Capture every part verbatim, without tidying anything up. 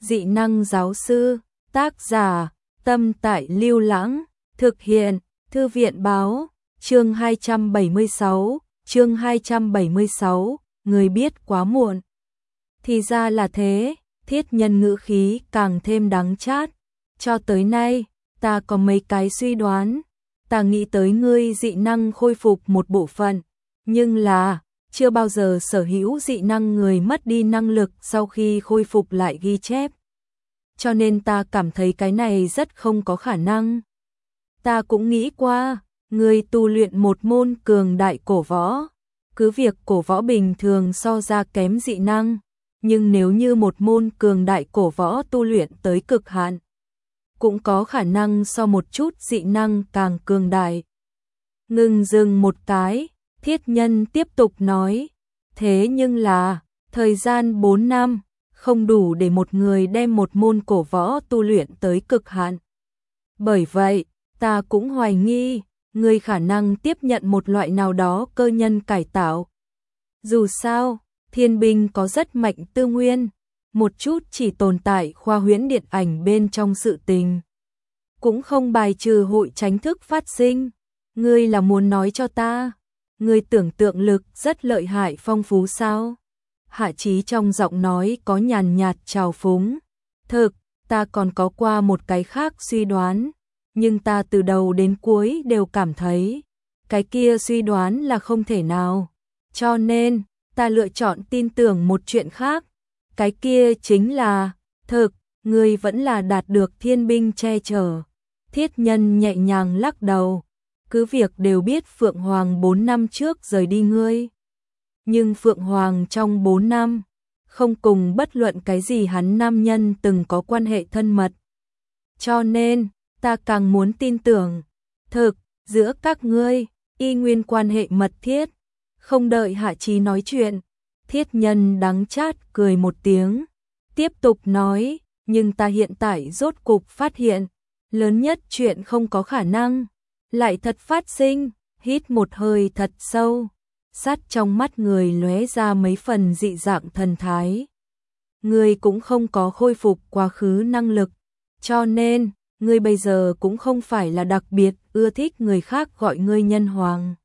dị năng giáo sư, tác giả, Tâm Tại Lưu Lãng, thực hiện, Thư viện báo, chương hai trăm bảy mươi sáu, chương hai trăm bảy mươi sáu, người biết quá muộn. Thì ra là thế, Thiết Nhân ngữ khí càng thêm đắng chát. Cho tới nay, ta có mấy cái suy đoán, ta nghĩ tới ngươi dị năng khôi phục một bộ phận, nhưng là chưa bao giờ sở hữu dị năng người mất đi năng lực sau khi khôi phục lại ghi chép. Cho nên ta cảm thấy cái này rất không có khả năng. Ta cũng nghĩ qua, ngươi tu luyện một môn cường đại cổ võ, cứ việc cổ võ bình thường so ra kém dị năng, nhưng nếu như một môn cường đại cổ võ tu luyện tới cực hạn, cũng có khả năng so một chút dị năng càng cường đại. Ngừng dừng một cái, Thiết Nhân tiếp tục nói, thế nhưng là, thời gian bốn năm, không đủ để một người đem một môn cổ võ tu luyện tới cực hạn. Bởi vậy, ta cũng hoài nghi, người khả năng tiếp nhận một loại nào đó cơ nhân cải tạo. Dù sao, thiên binh có rất mạnh tư nguyên, một chút chỉ tồn tại khoa huyễn điện ảnh bên trong sự tình. Cũng không bài trừ hội tránh thức phát sinh. Ngươi là muốn nói cho ta, ngươi tưởng tượng lực rất lợi hại phong phú sao? Hạ Chí trong giọng nói có nhàn nhạt trào phúng. Thực, ta còn có qua một cái khác suy đoán, nhưng ta từ đầu đến cuối đều cảm thấy, cái kia suy đoán là không thể nào. Cho nên, ta lựa chọn tin tưởng một chuyện khác. Cái kia chính là, thực, ngươi vẫn là đạt được thiên binh che chở. Thiết Nhân nhẹ nhàng lắc đầu, cứ việc đều biết Phượng Hoàng bốn năm trước rời đi ngươi. Nhưng Phượng Hoàng trong bốn năm, không cùng bất luận cái gì hắn nam nhân từng có quan hệ thân mật. Cho nên, ta càng muốn tin tưởng, thực, giữa các ngươi, y nguyên quan hệ mật thiết. Không đợi Hạ Chí nói chuyện, Thiết Nhân đắng chát cười một tiếng, tiếp tục nói, nhưng ta hiện tại rốt cục phát hiện, lớn nhất chuyện không có khả năng, lại thật phát sinh. Hít một hơi thật sâu, sắt trong mắt người lóe ra mấy phần dị dạng thần thái. Ngươi cũng không có khôi phục quá khứ năng lực, cho nên, ngươi bây giờ cũng không phải là đặc biệt ưa thích người khác gọi ngươi nhân hoàng.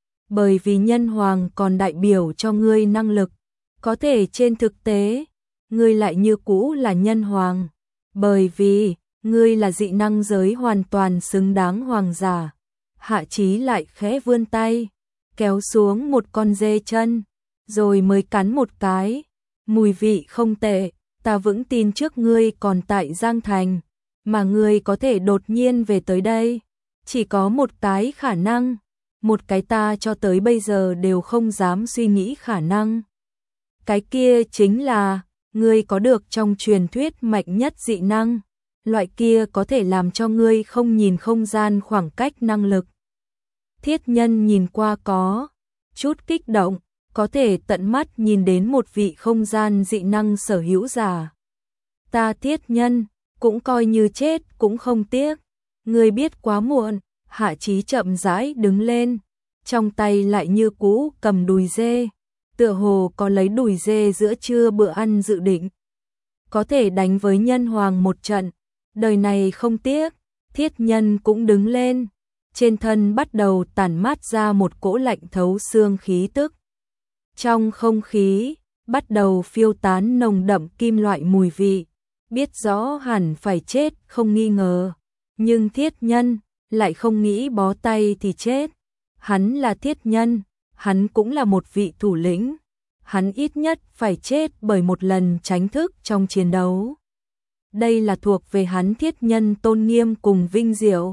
Bởi vì nhân hoàng còn đại biểu cho ngươi năng lực, có thể trên thực tế, ngươi lại như cũ là nhân hoàng, bởi vì ngươi là dị năng giới hoàn toàn xứng đáng hoàng giả. Hạ Chí lại khẽ vươn tay, kéo xuống một con dê chân, rồi mới cắn một cái. Mùi vị không tệ, ta vững tin trước ngươi còn tại Giang Thành, mà ngươi có thể đột nhiên về tới đây. Chỉ có một cái khả năng, một cái ta cho tới bây giờ đều không dám suy nghĩ khả năng. Cái kia chính là, ngươi có được trong truyền thuyết mạnh nhất dị năng, loại kia có thể làm cho ngươi không nhìn không gian khoảng cách năng lực. Thiết Nhân nhìn qua có chút kích động, có thể tận mắt nhìn đến một vị không gian dị năng sở hữu giả. Ta Thiết Nhân, cũng coi như chết cũng không tiếc. Ngươi biết quá muộn. Hạ Chí chậm rãi đứng lên, trong tay lại như cũ cầm đùi dê, tựa hồ có lấy đùi dê giữa trưa bữa ăn dự định. Có thể đánh với nhân hoàng một trận, đời này không tiếc. Thiết Nhân cũng đứng lên, trên thân bắt đầu tản mát ra một cỗ lạnh thấu xương khí tức. Trong không khí, bắt đầu phiêu tán nồng đậm kim loại mùi vị, biết rõ hẳn phải chết không nghi ngờ. Nhưng Thiết Nhân lại không nghĩ bó tay thì chết. Hắn là Thiết Nhân, hắn cũng là một vị thủ lĩnh. Hắn ít nhất phải chết bởi một lần tránh thức trong chiến đấu. Đây là thuộc về hắn Thiết Nhân tôn nghiêm cùng vinh diệu.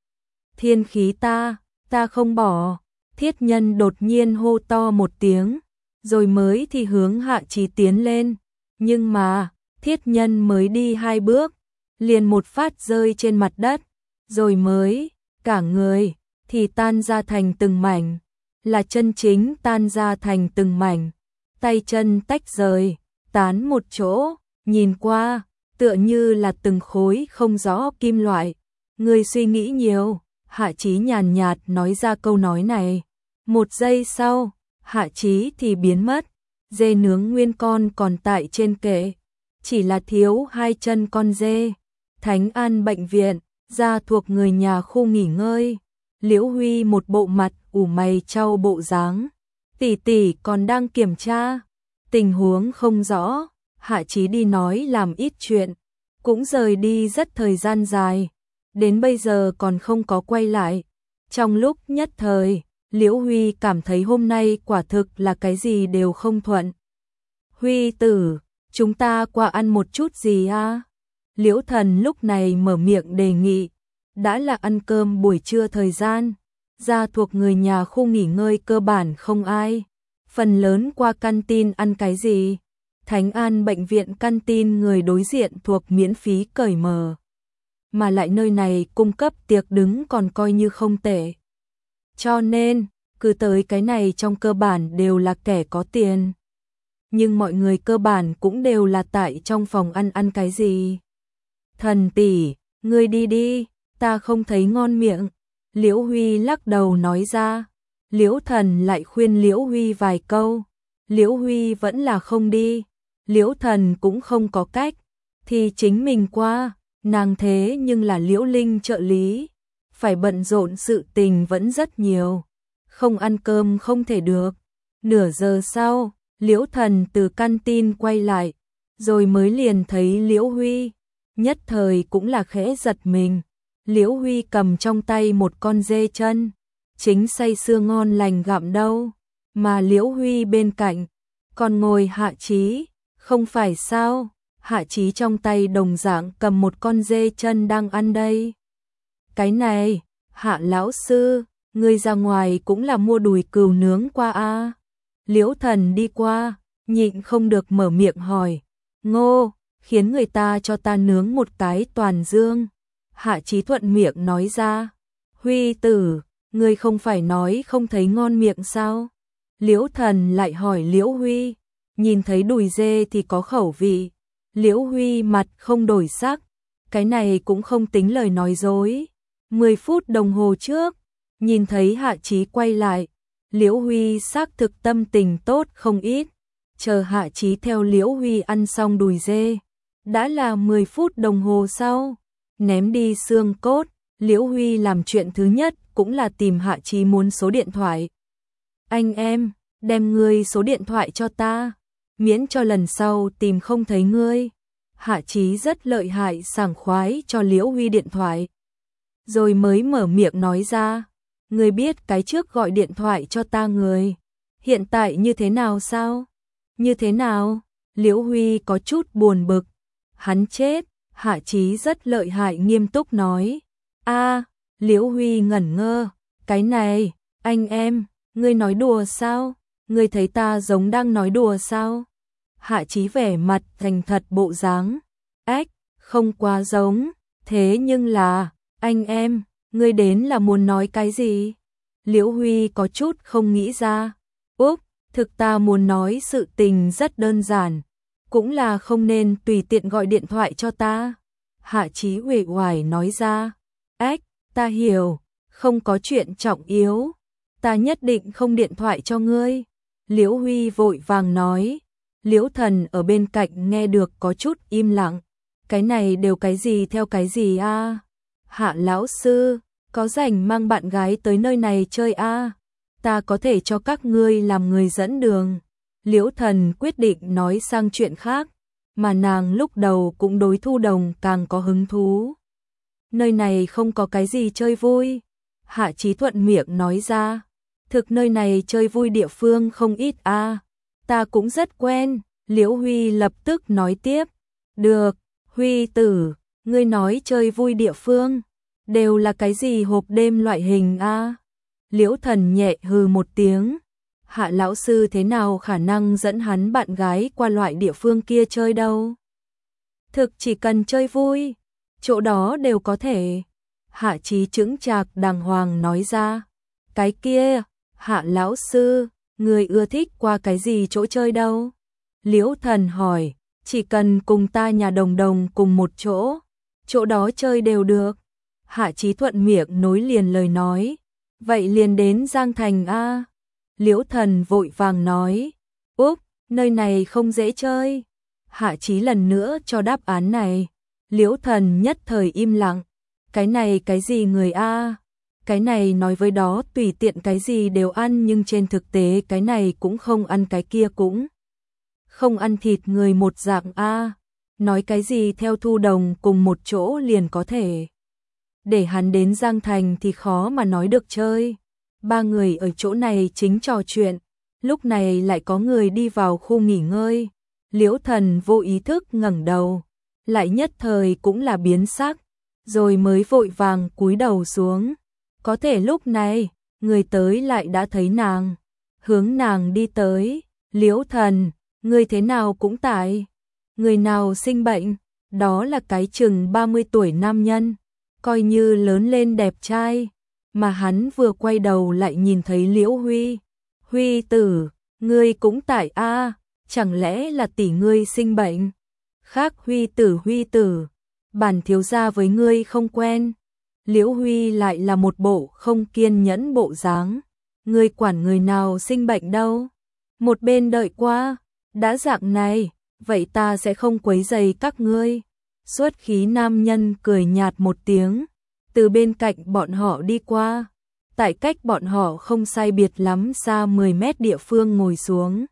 Thiên khí ta, ta không bỏ. Thiết Nhân đột nhiên hô to một tiếng, rồi mới thì hướng Hạ Chí tiến lên. Nhưng mà, Thiết Nhân mới đi hai bước, liền một phát rơi trên mặt đất, rồi mới, cả người, thì tan ra thành từng mảnh, là chân chính tan ra thành từng mảnh, tay chân tách rời, tán một chỗ, nhìn qua, tựa như là từng khối không rõ kim loại. Người suy nghĩ nhiều. Hạ Chí nhàn nhạt nói ra câu nói này. Một giây sau, Hạ Chí thì biến mất, dê nướng nguyên con còn tại trên kệ. chỉ là thiếu hai chân con dê. Thánh An bệnh viện, gia thuộc người nhà khu nghỉ ngơi. Liễu Huy một bộ mặt ủ mày trao bộ dáng. Tỷ tỷ còn đang kiểm tra, tình huống không rõ. Hạ Chí đi nói làm ít chuyện, cũng rời đi rất thời gian dài, đến bây giờ còn không có quay lại. Trong lúc nhất thời, Liễu Huy cảm thấy hôm nay quả thực là cái gì đều không thuận. Huy tử, chúng ta qua ăn một chút gì à? Liễu Thần lúc này mở miệng đề nghị. Đã là ăn cơm buổi trưa thời gian, gia thuộc người nhà khu nghỉ ngơi cơ bản không ai. Phần lớn qua canteen ăn cái gì? Thánh An bệnh viện canteen người đối diện thuộc miễn phí cởi mở. Mà lại nơi này cung cấp tiệc đứng còn coi như không tệ. Cho nên, cứ tới cái này trong cơ bản đều là kẻ có tiền. Nhưng mọi người cơ bản cũng đều là tại trong phòng ăn ăn cái gì. Thần tỷ, ngươi đi đi, ta không thấy ngon miệng. Liễu Huy lắc đầu nói ra. Liễu Thần lại khuyên Liễu Huy vài câu. Liễu Huy vẫn là không đi. Liễu Thần cũng không có cách, thì chính mình qua. Nàng thế nhưng là Liễu Linh trợ lý, phải bận rộn sự tình vẫn rất nhiều, không ăn cơm không thể được. Nửa giờ sau, Liễu Thần từ canteen quay lại, rồi mới liền thấy Liễu Huy, nhất thời cũng là khẽ giật mình. Liễu Huy cầm trong tay một con dê chân, chính say sưa ngon lành gặm đâu, mà Liễu Huy bên cạnh còn ngồi Hạ Chí, không phải sao? Hạ Chí trong tay đồng dạng cầm một con dê chân đang ăn đây. Cái này, Hạ lão sư, ngươi ra ngoài cũng là mua đùi cừu nướng qua a à? Liễu Thần đi qua, nhịn không được mở miệng hỏi. Ngô, khiến người ta cho ta nướng một cái toàn dương. Hạ Chí thuận miệng nói ra. Huy tử, ngươi không phải nói không thấy ngon miệng sao? Liễu Thần lại hỏi Liễu Huy, nhìn thấy đùi dê thì có khẩu vị. Liễu Huy mặt không đổi sắc, cái này cũng không tính lời nói dối. Mười phút đồng hồ trước, nhìn thấy Hạ Chí quay lại, Liễu Huy xác thực tâm tình tốt không ít. Chờ Hạ Chí theo Liễu Huy ăn xong đùi dê, đã là mười phút đồng hồ sau, ném đi xương cốt, Liễu Huy làm chuyện thứ nhất cũng là tìm Hạ Chí muốn số điện thoại. Anh em, đem ngươi số điện thoại cho ta, miễn cho lần sau tìm không thấy ngươi. Hạ Chí rất lợi hại sảng khoái cho Liễu Huy điện thoại. Rồi mới mở miệng nói ra, ngươi biết cái trước gọi điện thoại cho ta người, hiện tại như thế nào sao? Như thế nào? Liễu Huy có chút buồn bực. Hắn chết. Hạ Chí rất lợi hại nghiêm túc nói. A, Liễu Huy ngẩn ngơ. Cái này, anh em, ngươi nói đùa sao? Ngươi thấy ta giống đang nói đùa sao? Hạ Chí vẻ mặt thành thật bộ dáng. Ách, không quá giống. Thế nhưng là, anh em, ngươi đến là muốn nói cái gì? Liễu Huy có chút không nghĩ ra. Úp, thực ta muốn nói sự tình rất đơn giản, cũng là không nên tùy tiện gọi điện thoại cho ta. Hạ Chí uể oải nói ra. Ách, ta hiểu, không có chuyện trọng yếu, ta nhất định không điện thoại cho ngươi. Liễu Huy vội vàng nói. Liễu Thần ở bên cạnh nghe được có chút im lặng. Cái này đều cái gì theo cái gì a? À? Hạ lão sư, có rảnh mang bạn gái tới nơi này chơi a? À? Ta có thể cho các ngươi làm người dẫn đường. Liễu Thần quyết định nói sang chuyện khác, mà nàng lúc đầu cũng đối Thu Đồng càng có hứng thú. Nơi này không có cái gì chơi vui. Hạ Chí thuận miệng nói ra. Thực nơi này chơi vui địa phương không ít a. À? Ta cũng rất quen. Liễu Huy lập tức nói tiếp. Được, Huy tử, ngươi nói chơi vui địa phương, đều là cái gì hộp đêm loại hình a? À? Liễu Thần nhẹ hừ một tiếng. Hạ lão sư thế nào khả năng dẫn hắn bạn gái qua loại địa phương kia chơi đâu? Thực chỉ cần chơi vui, chỗ đó đều có thể. Hạ Chí chững chạc đàng hoàng nói ra. Cái kia, Hạ lão sư, người ưa thích qua cái gì chỗ chơi đâu? Liễu Thần hỏi. Chỉ cần cùng ta nhà Đồng Đồng cùng một chỗ, chỗ đó chơi đều được. Hạ Chí thuận miệng nối liền lời nói. Vậy liền đến Giang Thành a. Liễu Thần vội vàng nói. Úp, nơi này không dễ chơi. Hạ Chí lần nữa cho đáp án này. Liễu Thần nhất thời im lặng. Cái này cái gì người a? Cái này nói với đó tùy tiện cái gì đều ăn, nhưng trên thực tế cái này cũng không ăn, cái kia cũng không ăn, thịt người một dạng a. Nói cái gì theo Thu Đồng cùng một chỗ liền có thể để hắn đến Giang Thành thì khó mà nói được chơi. Ba người ở chỗ này chính trò chuyện, lúc này lại có người đi vào khu nghỉ ngơi. Liễu Thần vô ý thức ngẩng đầu, lại nhất thời cũng là biến sắc, rồi mới vội vàng cúi đầu xuống. Có thể lúc này, người tới lại đã thấy nàng, hướng nàng đi tới. Liễu Thần, người thế nào cũng tại, người nào sinh bệnh? Đó là cái chừng ba mươi tuổi nam nhân, coi như lớn lên đẹp trai, mà hắn vừa quay đầu lại nhìn thấy Liễu Huy. Huy tử, ngươi cũng tại a? Chẳng lẽ là tỷ ngươi sinh bệnh? Khác Huy tử Huy tử, bản thiếu gia với ngươi không quen. Liễu Huy lại là một bộ không kiên nhẫn bộ dáng. Ngươi quản người nào sinh bệnh đâu? Một bên đợi qua, đã dạng này, vậy ta sẽ không quấy rầy các ngươi. Xuất khí nam nhân cười nhạt một tiếng, từ bên cạnh bọn họ đi qua, tại cách bọn họ không sai biệt lắm xa mười mét địa phương ngồi xuống.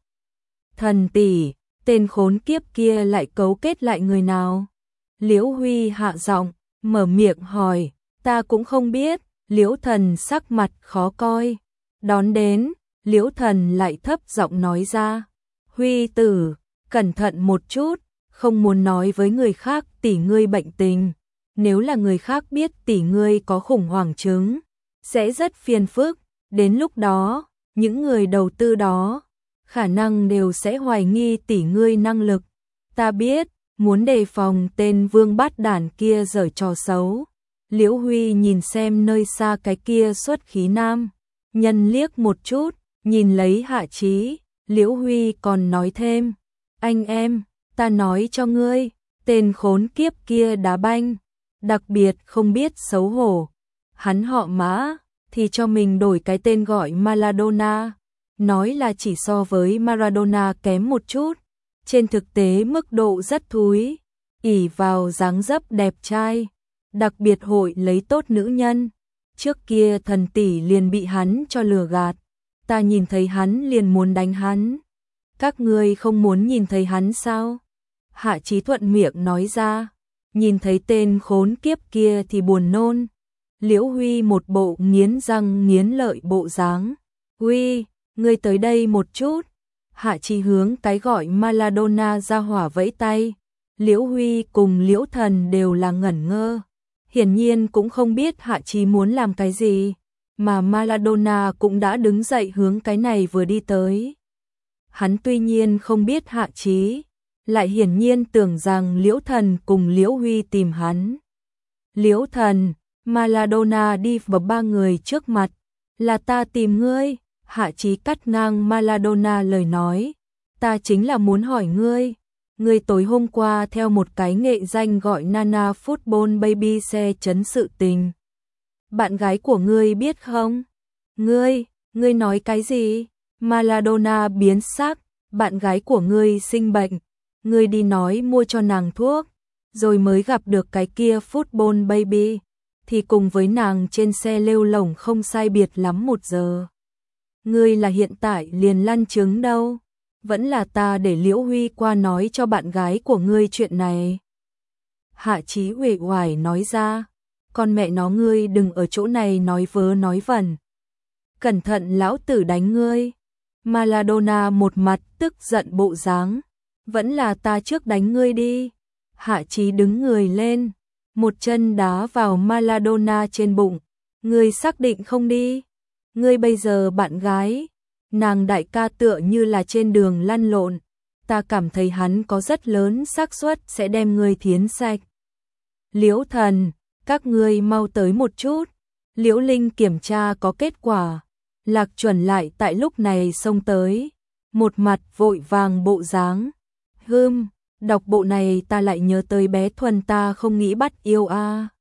Thần tỷ, tên khốn kiếp kia lại cấu kết lại người nào? Liễu Huy hạ giọng, mở miệng hỏi. Ta cũng không biết. Liễu Thần sắc mặt khó coi. Đón đến, Liễu Thần lại thấp giọng nói ra. Huy tử, cẩn thận một chút, không muốn nói với người khác tỷ ngươi bệnh tình. Nếu là người khác biết tỷ ngươi có khủng hoảng chứng, sẽ rất phiền phức. Đến lúc đó, những người đầu tư đó, khả năng đều sẽ hoài nghi tỷ ngươi năng lực. Ta biết, muốn đề phòng tên vương bát đản kia giở trò xấu. Liễu Huy nhìn xem nơi xa cái kia xuất khí nam nhân liếc một chút, nhìn lấy Hạ Chí. Liễu Huy còn nói thêm, anh em, ta nói cho ngươi, tên khốn kiếp kia đá banh, đặc biệt không biết xấu hổ. Hắn họ Mã, thì cho mình đổi cái tên gọi Maradona, nói là chỉ so với Maradona kém một chút, trên thực tế mức độ rất thúi, ỷ vào dáng dấp đẹp trai, đặc biệt hội lấy tốt nữ nhân. Trước kia thần tỷ liền bị hắn cho lừa gạt, ta nhìn thấy hắn liền muốn đánh hắn. Các ngươi không muốn nhìn thấy hắn sao? Hạ Chí thuận miệng nói ra, nhìn thấy tên khốn kiếp kia thì buồn nôn. Liễu Huy một bộ nghiến răng nghiến lợi bộ dáng. Huy, ngươi tới đây một chút. Hạ Chí hướng cái gọi Maradona ra hỏa vẫy tay. Liễu Huy cùng Liễu Thần đều là ngẩn ngơ, hiển nhiên cũng không biết Hạ Chí muốn làm cái gì, mà Maradona cũng đã đứng dậy hướng cái này vừa đi tới. Hắn tuy nhiên không biết Hạ Chí, lại hiển nhiên tưởng rằng Liễu Thần cùng Liễu Huy tìm hắn. Liễu Thần, Maradona đi vào ba người trước mặt, là ta tìm ngươi. Hạ Chí cắt ngang Maradona lời nói, ta chính là muốn hỏi ngươi, ngươi tối hôm qua theo một cái nghệ danh gọi Nana Football Baby xe chấn sự tình. Bạn gái của ngươi biết không? Ngươi, ngươi nói cái gì? Maradona biến sắc, bạn gái của ngươi sinh bệnh, ngươi đi nói mua cho nàng thuốc, rồi mới gặp được cái kia Football Baby, thì cùng với nàng trên xe lêu lổng không sai biệt lắm một giờ. Ngươi là hiện tại liền lăn trứng đâu? Vẫn là ta để Liễu Huy qua nói cho bạn gái của ngươi chuyện này. Hạ Chí uể oải nói ra, con mẹ nó ngươi đừng ở chỗ này nói vớ nói vẩn. Cẩn thận lão tử đánh ngươi. Maradona một mặt tức giận bộ dáng, vẫn là ta trước đánh ngươi đi. Hạ Chí đứng người lên, một chân đá vào Maradona trên bụng. Ngươi xác định không đi? Ngươi bây giờ bạn gái, nàng đại ca tựa như là trên đường lăn lộn, ta cảm thấy hắn có rất lớn xác suất sẽ đem ngươi thiến sạch. Liễu Thần, các ngươi mau tới một chút. Liễu Linh kiểm tra có kết quả, Lạc Chuẩn lại tại lúc này xông tới, một mặt vội vàng bộ dáng. Hừm, đọc bộ này ta lại nhớ tới bé Thuần ta không nghĩ bắt yêu a.